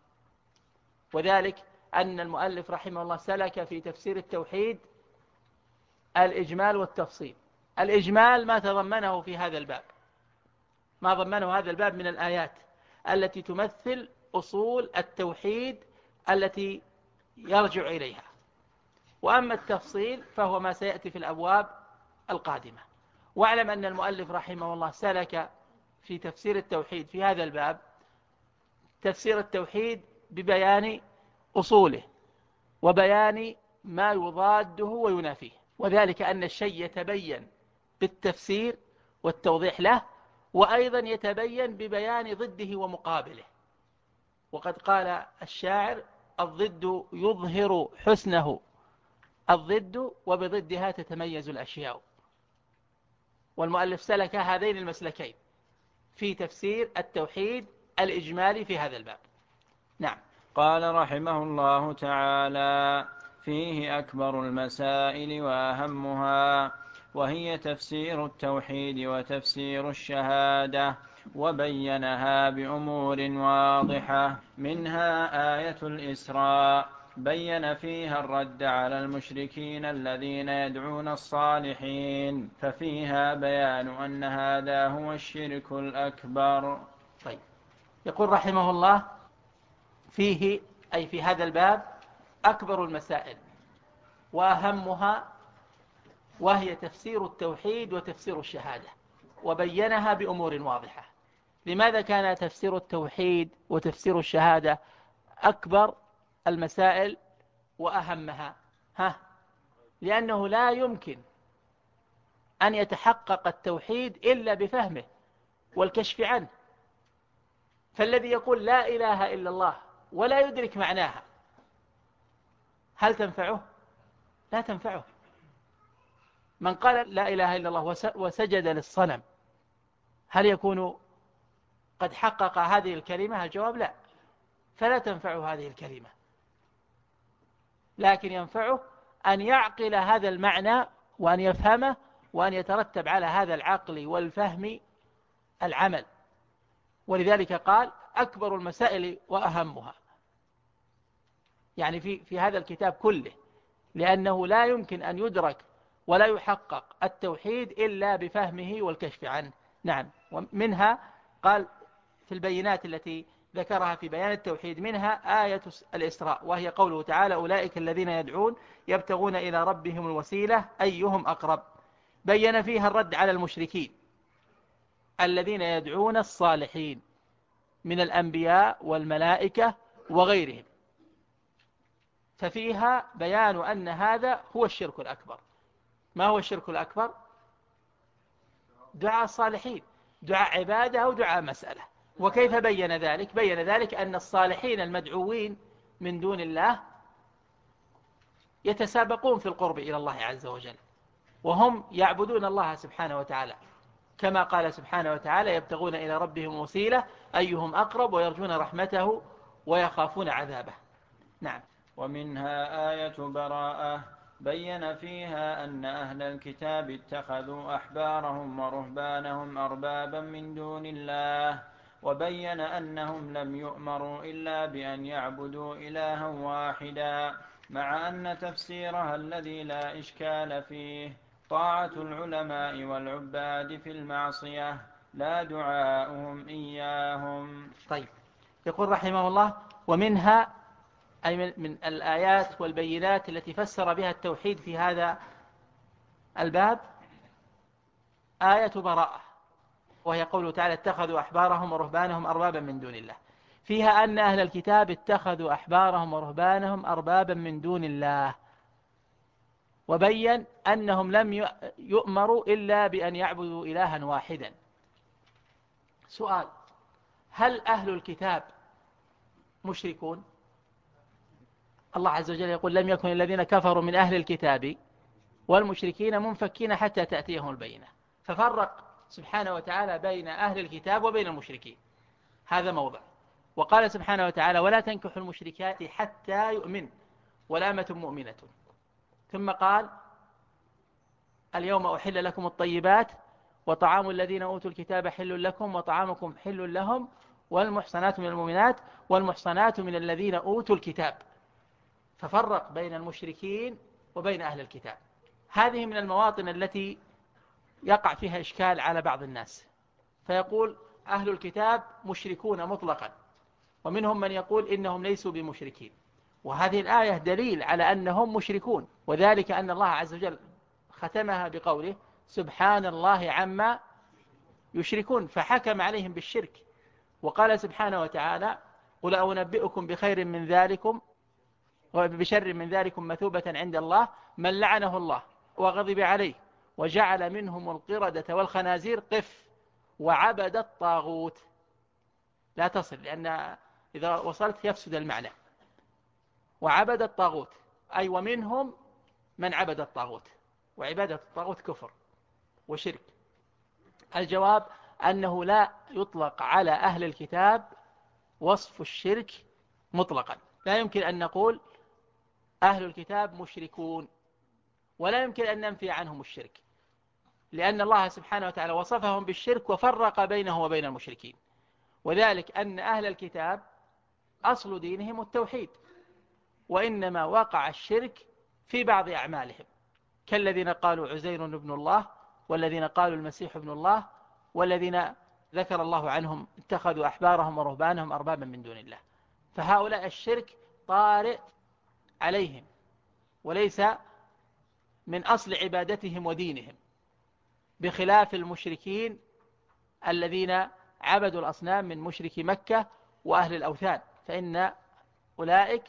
وذلك أن المؤلف رحمه الله سلك في تفسير التوحيد الإجمال والتفصيل. الإجمال ما تضمنه في هذا الباب، ما ضمنه هذا الباب من الآيات التي تمثل أصول التوحيد التي يرجع إليها. وأما التفصيل فهو ما سيأتي في الأبواب القادمة. واعلم أن المؤلف رحمه الله سلك في تفسير التوحيد في هذا الباب تفسير التوحيد ببيان أصوله وبيان ما يضاده وينافيه، وذلك أن الشيء يتبين بالتفسير والتوضيح له، وأيضا يتبين ببيان ضده ومقابله. وقد قال الشاعر الضد يظهر حسنه الضد وبضدها تتميز الأشياء. والمؤلف سلك هذين المسلكين في تفسير التوحيد الإجمالي في هذا الباب. نعم. قال رحمه الله تعالى: فيه أكبر المسائل وأهمها، وهي تفسير التوحيد وتفسير الشهادة، وبينها بأمور واضحة، منها آية الإسراء بين فيها الرد على المشركين الذين يدعون الصالحين، ففيها بيان أن هذا هو الشرك الأكبر. طيب، يقول رحمه الله: فيه أي في هذا الباب أكبر المسائل وأهمها، وهي تفسير التوحيد وتفسير الشهادة، وبينها بأمور واضحة. لماذا كان تفسير التوحيد وتفسير الشهادة أكبر المسائل وأهمها؟ لأنه لا يمكن أن يتحقق التوحيد إلا بفهمه والكشف عنه. فالذي يقول لا إله إلا الله ولا يدرك معناها، هل تنفعه؟ لا تنفعه. من قال لا إله إلا الله وسجد للصنم، هل يكون قد حقق هذه الكلمة؟ الجواب لا، فلا تنفعه هذه الكلمة. لكن ينفعه أن يعقل هذا المعنى وأن يفهمه، وأن يترتب على هذا العقل والفهم العمل. ولذلك قال أكبر المسائل وأهمها، يعني في هذا الكتاب كله، لأنه لا يمكن أن يدرك ولا يحقق التوحيد إلا بفهمه والكشف عنه. نعم. ومنها قال في البينات التي ذكرها في بيان التوحيد، منها آية الإسراء، وهي قوله تعالى: أولئك الذين يدعون يبتغون إلى ربهم الوسيلة أيهم أقرب. بين فيها الرد على المشركين الذين يدعون الصالحين من الأنبياء والملائكة وغيرهم، ففيها بيان أن هذا هو الشرك الأكبر. ما هو الشرك الأكبر؟ دعاء الصالحين، دعاء عبادة أو دعاء مسألة. وكيف بين ذلك؟ بين ذلك أن الصالحين المدعوين من دون الله يتسابقون في القرب إلى الله عز وجل، وهم يعبدون الله سبحانه وتعالى، كما قال سبحانه وتعالى: يبتغون إلى ربهم وسيلة أيهم أقرب ويرجون رحمته ويخافون عذابه. نعم. ومنها آية براءة بين فيها أن أهل الكتاب اتخذوا أحبارهم ورهبانهم أربابا من دون الله، وبين أنهم لم يؤمروا إلا بأن يعبدوا إلها واحدا، مع أن تفسيرها الذي لا إشكال فيه طاعة العلماء والعباد في المعصية، لا دعاؤهم إياهم. طيب، يقول رحمه الله: ومنها أي من الآيات والبينات التي فسر بها التوحيد في هذا الباب آية براءة، وهي قوله تعالى: اتخذوا أحبارهم ورهبانهم أربابا من دون الله. فيها أن أهل الكتاب اتخذوا أحبارهم ورهبانهم أربابا من دون الله، وبين أنهم لم يؤمروا إلا بأن يعبدوا إلها واحدا. سؤال: هل أهل الكتاب مشركون؟ الله عز وجل يقول: لم يكن الذين كفروا من أهل الكتاب والمشركين منفكين حتى تأتيهم البينة. ففرق سبحانه وتعالى بين أهل الكتاب وبين المشركين، هذا موضع. وقال سبحانه وتعالى: ولا تنكحوا المشركات حتى يؤمن والأمة مؤمنة. ثم قال: اليوم أحل لكم الطيبات وطعام الذين أوتوا الكتاب حل لكم وطعامكم حل لهم والمحصنات من المؤمنات والمحصنات من الذين أوتوا الكتاب. ففرق بين المشركين وبين أهل الكتاب. هذه من المواطن التي يقع فيها إشكال على بعض الناس، فيقول أهل الكتاب مشركون مطلقا، ومنهم من يقول إنهم ليسوا بمشركين. وهذه الآية دليل على أنهم مشركون، وذلك أن الله عز وجل ختمها بقوله: سبحان الله عما يشركون، فحكم عليهم بالشرك. وقال سبحانه وتعالى: قل أنبئكم بخير من ذلكم وبشر من ذلكم مثوبة عند الله من لعنه الله وغضب عليه وجعل منهم القردة والخنازير وعبد الطاغوت. لا تصل، لأن إذا وصلت يفسد المعنى. وعبد الطاغوت أي ومنهم من عبد الطاغوت، وعبادة الطاغوت كفر وشرك. الجواب: أنه لا يطلق على أهل الكتاب وصف الشرك مطلقا. لا يمكن أن نقول أهل الكتاب مشركون، ولا يمكن أن ننفي عنهم الشرك، لأن الله سبحانه وتعالى وصفهم بالشرك وفرق بينه وبين المشركين. وذلك أن أهل الكتاب أصل دينهم التوحيد، وإنما وقع الشرك في بعض أعمالهم، كالذين قالوا عزير ابن الله، والذين قالوا المسيح ابن الله، والذين ذكر الله عنهم اتخذوا أحبارهم ورهبانهم أربابا من دون الله. فهؤلاء الشرك طارئ عليهم، وليس من أصل عبادتهم ودينهم، بخلاف المشركين الذين عبدوا الأصنام من مشركي مكة وأهل الأوثان، فإن أولئك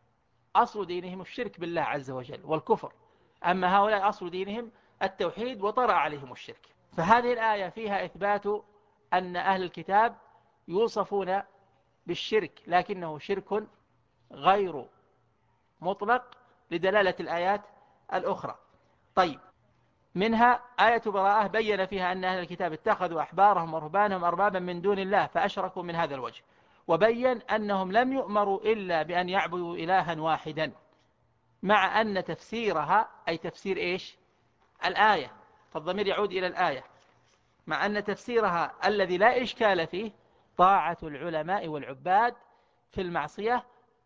أصل دينهم الشرك بالله عز وجل والكفر، أما هؤلاء أصل دينهم التوحيد وطرأ عليهم الشرك. فهذه الآية فيها إثبات أن أهل الكتاب يوصفون بالشرك، لكنه شرك غير مطلق لدلالة الآيات الأخرى. طيب، منها آية براءة بين فيها أن أهل الكتاب اتخذوا أحبارهم ورهبانهم أربابا من دون الله فأشركوا من هذا الوجه، وبين أنهم لم يؤمروا إلا بأن يعبدوا إلها واحدا، مع أن تفسيرها أي تفسير إيش؟ الآية، فالضمير يعود إلى الآية، مع أن تفسيرها الذي لا إشكال فيه طاعة العلماء والعباد في المعصية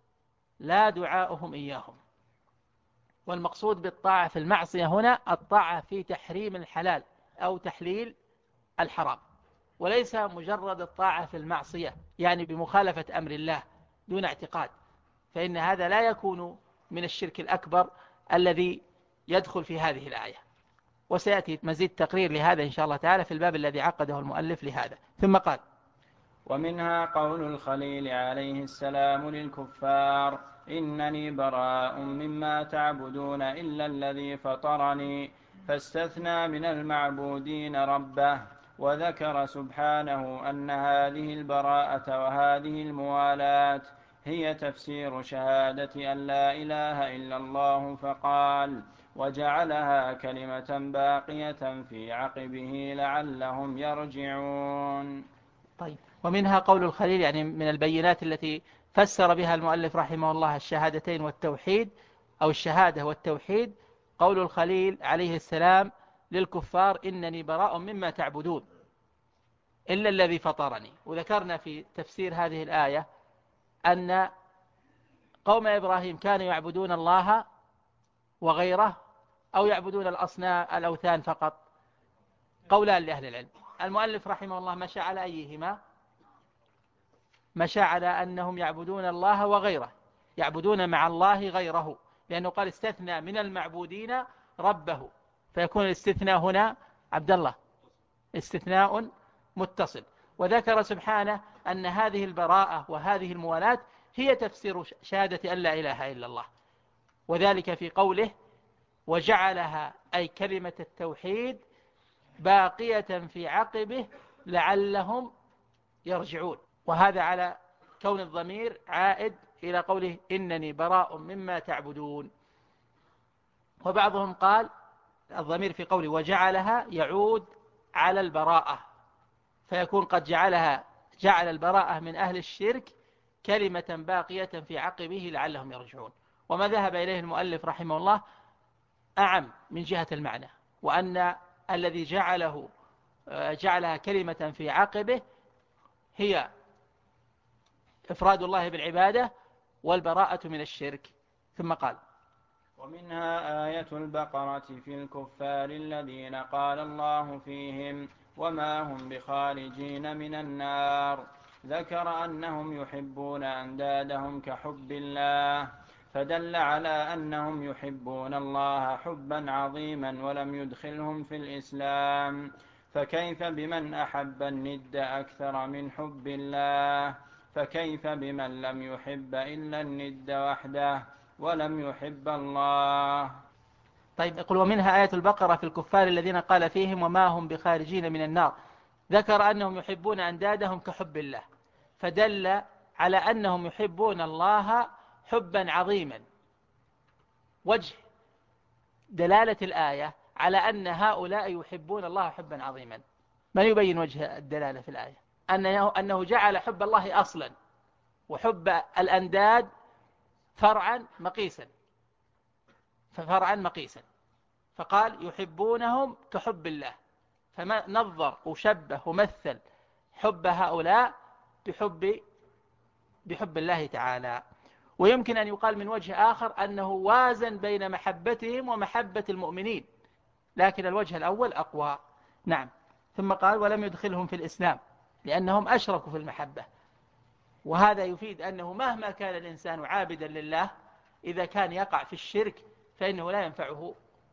لا دعاؤهم إياهم. والمقصود بالطاعة في المعصية هنا الطاعة في تحريم الحلال أو تحليل الحرام، وليس مجرد الطاعة في المعصية يعني بمخالفة أمر الله دون اعتقاد، فإن هذا لا يكون من الشرك الأكبر الذي يدخل في هذه الآية. وسيأتي مزيد تقرير لهذا إن شاء الله تعالى في الباب الذي عقده المؤلف لهذا. ثم قال: ومنها قول الخليل عليه السلام للكفار: إنني براء مما تعبدون إلا الذي فطرني، فاستثنى من المعبودين ربه. وذكر سبحانه أن هذه البراءة وهذه الموالاة هي تفسير شهادة أن لا إله إلا الله، فقال: وجعلها كلمة باقية في عقبه لعلهم يرجعون. طيب، ومنها قول الخليل، يعني من البينات التي فسر بها المؤلف رحمه الله الشهادتين والتوحيد، أو الشهادة والتوحيد، قول الخليل عليه السلام للكفار: إنني براء مما تعبدون إلا الذي فطرني. وذكرنا في تفسير هذه الآية أن قوم إبراهيم كانوا يعبدون الله وغيره، أو يعبدون الأوثان فقط. قولان لأهل العلم. المؤلف رحمه الله مشى على أيهما؟ مشى على أنهم يعبدون الله وغيره، يعبدون مع الله غيره، لأنه قال استثنى من المعبودين ربه، فيكون الاستثناء هنا عبد الله استثناء متصل. وذكر سبحانه أن هذه البراءة وهذه الموالاة هي تفسير شهادة أن لا إله إلا الله، وذلك في قوله: وجعلها أي كلمة التوحيد باقية في عقبه لعلهم يرجعون. وهذا على كون الضمير عائد إلى قوله: إنني براء مما تعبدون. وبعضهم قال الضمير في قوله وجعلها يعود على البراءة، فيكون قد جعل البراءة من أهل الشرك كلمة باقية في عقبه لعلهم يرجعون. وما ذهب إليه المؤلف رحمه الله أعم من جهة المعنى، وأن الذي جعلها كلمة في عقبه هي إفراد الله بالعبادة والبراءة من الشرك. ثم قال: ومنها آية البقرة في الكفار الذين قال الله فيهم: وما هم بخارجين من النار. ذكر أنهم يحبون أندادهم كحب الله، فدل على أنهم يحبون الله حبا عظيما ولم يدخلهم في الإسلام، فكيف بمن أحب الند أكثر من حب الله؟ فكيف بمن لم يحب إلا الند وحده ولم يحب الله؟ طيب، يقول: ومنها آية البقرة في الكفار الذين قال فيهم: وما هم بخارجين من النار. ذكر أنهم يحبون أندادهم كحب الله، فدل على أنهم يحبون الله حبا عظيما. وجه دلالة الآية على أن هؤلاء يحبون الله حبا عظيما من يبين وجه الدلالة في الآية؟ أنه جعل حب الله أصلا وحب الأنداد فرعا مقيسا، فقال يحبونهم كحب الله، فما نظر وشبه ومثل حب هؤلاء بحب الله تعالى. ويمكن أن يقال من وجه آخر أنه وازن بين محبتهم ومحبة المؤمنين، لكن الوجه الأول أقوى. نعم. ثم قال ولم يدخلهم في الإسلام لأنهم أشركوا في المحبة، وهذا يفيد أنه مهما كان الإنسان عابدا لله إذا كان يقع في الشرك فإنه لا ينفعه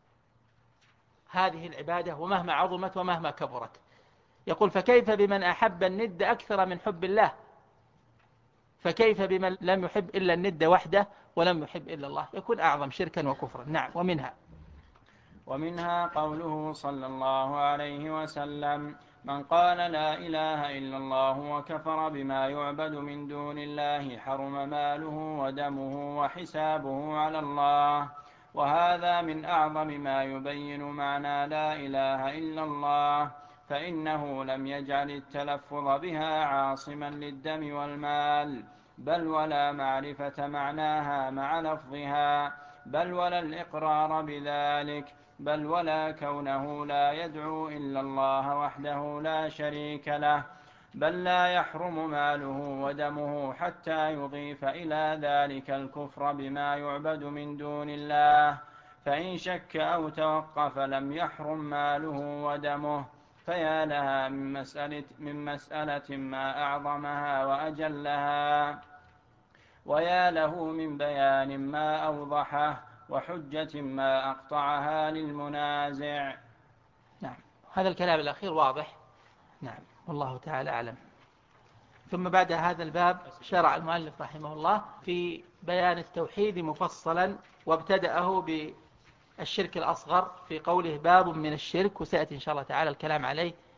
هذه العبادة ومهما عظمت ومهما كبرت. يقول فكيف بمن أحب الند أكثر من حب الله؟ فكيف بمن لم يحب إلا الند وحده ولم يحب إلا الله؟ يكون أعظم شركا وكفرا. نعم. ومنها قوله صلى الله عليه وسلم من قال لا إله إلا الله وكفر بما يعبد من دون الله حرم ماله ودمه وحسابه على الله. وهذا من أعظم ما يبين معنى لا إله إلا الله، فإنه لم يجعل التلفظ بها عاصما للدم والمال، بل ولا معرفة معناها مع لفظها، بل ولا الإقرار بذلك، بل ولا كونه لا يدعو إلا الله وحده لا شريك له، بل لا يحرم ماله ودمه حتى يضيف إلى ذلك الكفر بما يعبد من دون الله، فإن شك أو توقف لم يحرم ماله ودمه. فيا لها من مسألة ما أعظمها وأجلها، ويا له من بيان ما أوضحه، وحجة ما أقطعها للمنازع. نعم. هذا الكلام الأخير واضح. نعم. والله تعالى أعلم. ثم بعد هذا الباب شرع المؤلف رحمه الله في بيان التوحيد مفصلا، وابتدأه بالشرك الأصغر في قوله باب من الشرك، وسيأتي إن شاء الله تعالى الكلام عليه